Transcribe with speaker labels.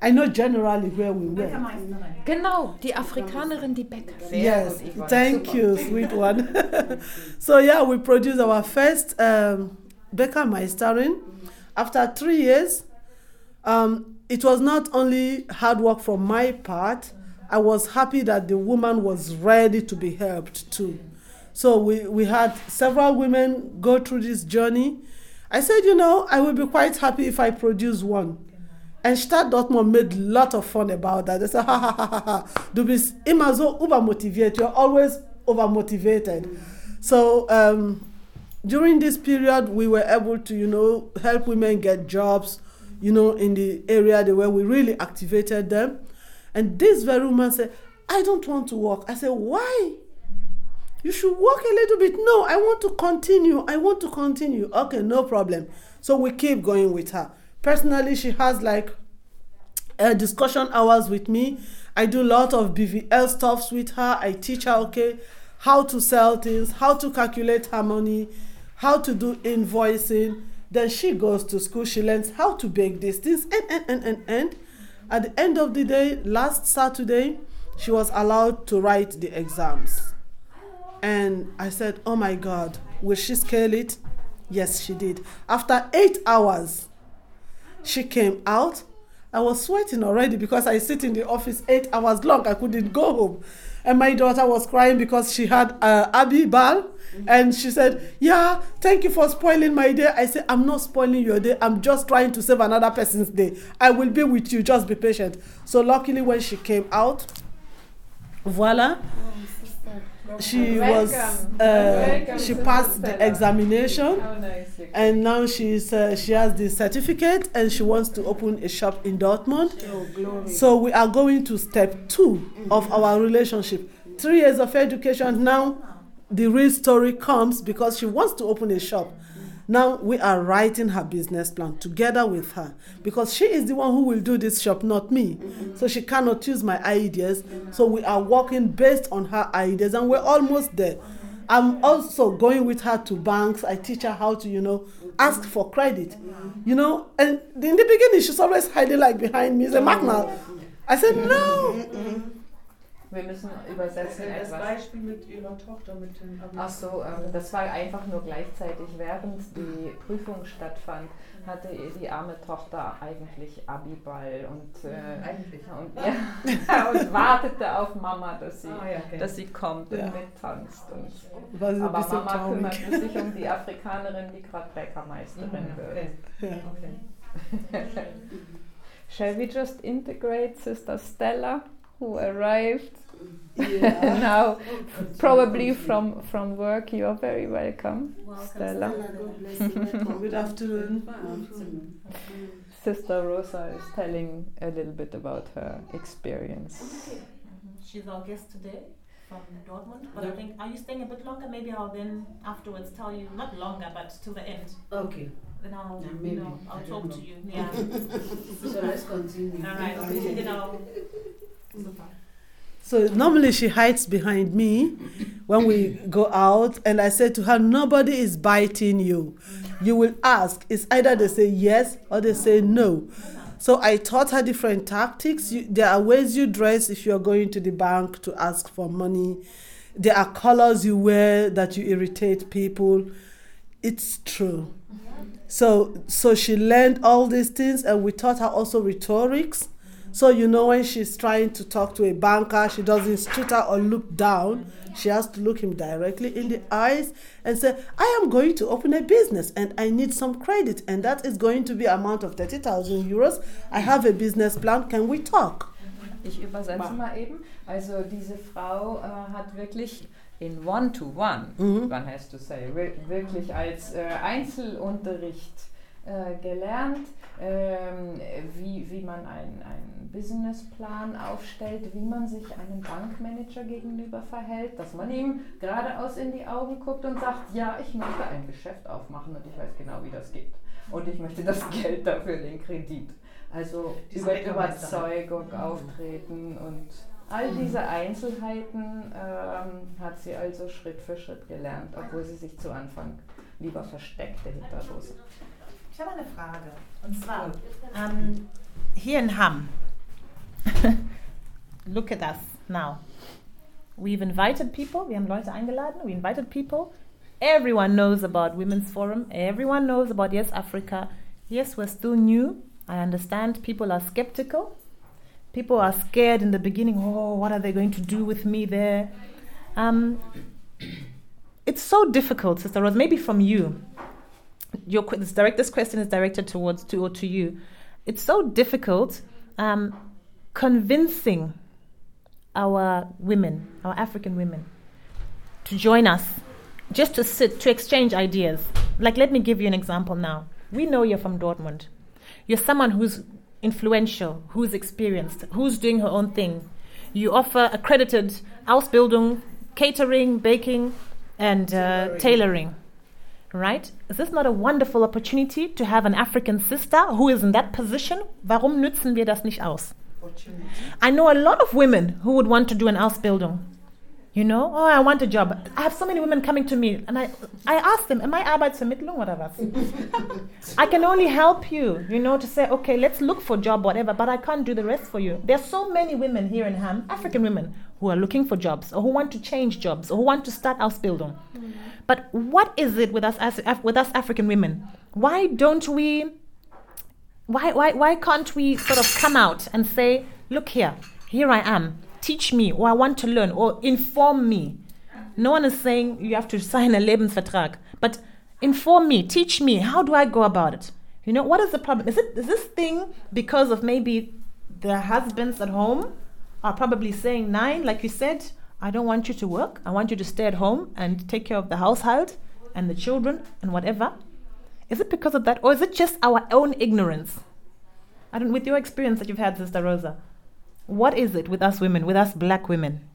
Speaker 1: I know generally where we were.
Speaker 2: Genau, die Afrikanerin, die Bäcker.
Speaker 1: Yes, thank you, sweet one. So yeah, we produced our first Bäckermeisterin. After 3 years, it was not only hard work from my part. I was happy that the woman was ready to be helped too. So we had several women go through this journey. I said, I will be quite happy if I produce one. And Stadt Dortmund made a lot of fun about that. They said, ha ha ha ha ha. Du bist immer so übermotiviert. You're always overmotivated. So during this period, we were able to, help women get jobs, in the area where we really activated them. And this very woman said, I don't want to work. I said, why? You should work a little bit. No, I want to continue. Okay, no problem. So we keep going with her. Personally, she has discussion hours with me. I do a lot of BVL stuffs with her. I teach her, how to sell things, how to calculate her money, how to do invoicing. Then she goes to school. She learns how to bake these things. And at the end of the day, last Saturday, she was allowed to write the exams. And I said, oh my God, will she scale it? Yes, she did. After 8 hours, she came out. I was sweating already because I sit in the office 8 hours long. I couldn't go home. And my daughter was crying because she had Abi Bal. And she said, yeah, thank you for spoiling my day. I said, I'm not spoiling your day. I'm just trying to save another person's day. I will be with you. Just be patient. So luckily when she came out, voila. She she passed the examination, and now she has the certificate, and she wants to open a shop in Dortmund. So we are going to step 2 of our relationship. 3 years of education. Now the real story comes because she wants to open a shop. Now we are writing her business plan together with her because she is the one who will do this shop, not me. So she cannot use my ideas. So we are working based on her ideas, and we're almost there. I'm also going with her to banks. I teach her how to, ask for credit. And in the beginning, she's always hiding behind me. She's a Magna. I said, no.
Speaker 2: Wir müssen übersetzen etwas.
Speaker 3: Das Beispiel mit ihrer Tochter mit dem Abi.
Speaker 2: Ach so, das war einfach nur gleichzeitig, während die Prüfung stattfand, hatte die arme Tochter eigentlich Abiball und wartete auf Mama, dass sie kommt und mittanzt. Aber Mama kümmerte sich um die Afrikanerin, die gerade Bäckermeisterin wird. Okay. Shall we just integrate Sister Stella, who arrived now, probably from work? You are very welcome, Stella.
Speaker 1: Good afternoon.
Speaker 2: Sister Rosa is telling a little bit about her experience.
Speaker 4: Okay. She's our guest today from Dortmund, but I think, are you staying a bit longer? Maybe I'll then afterwards tell you, not longer, but till the end.
Speaker 3: Okay.
Speaker 4: Then I'll, I'll talk to you.
Speaker 3: Yeah. So let's continue.
Speaker 4: All right.
Speaker 1: So normally she hides behind me when we go out, and I say to her, nobody is biting you. You will ask. It's either they say yes or they say no. So I taught her different tactics. There are ways you dress if you're going to the bank to ask for money. There are colors you wear that you irritate people. It's true. So she learned all these things, and we taught her also rhetorics. So when she's trying to talk to a banker, she doesn't stutter or look down. She has to look him directly in the eyes and say, I am going to open a business and I need some credit, and that is going to be an amount of 30,000 euros. I have a business plan. Can we talk?
Speaker 2: Ich übersetze mal eben. Also diese Frau hat wirklich in One-to-One, one has to say, wirklich als Einzelunterricht gelernt, wie man einen Businessplan aufstellt, wie man sich einem Bankmanager gegenüber verhält, dass man ihm geradeaus in die Augen guckt und sagt, ja, ich möchte ein Geschäft aufmachen und ich weiß genau, wie das geht. Und ich möchte das Geld dafür, den Kredit. Also über Überzeugung auftreten und all diese Einzelheiten hat sie also Schritt für Schritt gelernt, obwohl sie sich zu Anfang lieber versteckte hinter Rosa.
Speaker 4: Ich habe eine Frage. Und zwar, hier in Hamm
Speaker 5: Look at us now. We've invited people. Wir haben Leute eingeladen. We invited people. Everyone knows about Women's Forum. Everyone knows about Yes Africa. Yes, we're still new. I understand people are skeptical. People are scared in the beginning. Oh, what are they going to do with me there? It's so difficult, Sister Rose. Maybe from you. This question is directed to you. It's so difficult convincing our women, our African women, to join us, just to sit, to exchange ideas. Like, let me give you an example now. We know you're from Dortmund. You're someone who's influential, who's experienced, who's doing her own thing. You offer accredited Ausbildung, catering, baking, and tailoring. Right? Is this not a wonderful opportunity to have an African sister who is in that position? Warum nützen wir das nicht aus? I know a lot of women who would want to do an Ausbildung. You know, I want a job. I have so many women coming to me, and I ask them, am I Arbeitsvermittlung oder was? I can only help you, to say, okay, let's look for a job, whatever, but I can't do the rest for you. There's so many women here in Ham, African women, who are looking for jobs, or who want to change jobs, or who want to start Ausbildung. But what is it with us African women? Why don't we? Why can't we sort of come out and say, look here I am. Teach me, or I want to learn, or inform me. No one is saying you have to sign a Lebensvertrag, but inform me, teach me. How do I go about it? What is the problem? Is this thing because of maybe the husbands at home are probably saying, Nein, like you said, I don't want you to work. I want you to stay at home and take care of the household and the children and whatever. Is it because of that, or is it just our own ignorance? With your experience that you've had, Sister Rosa, what is it with us women, with us black women?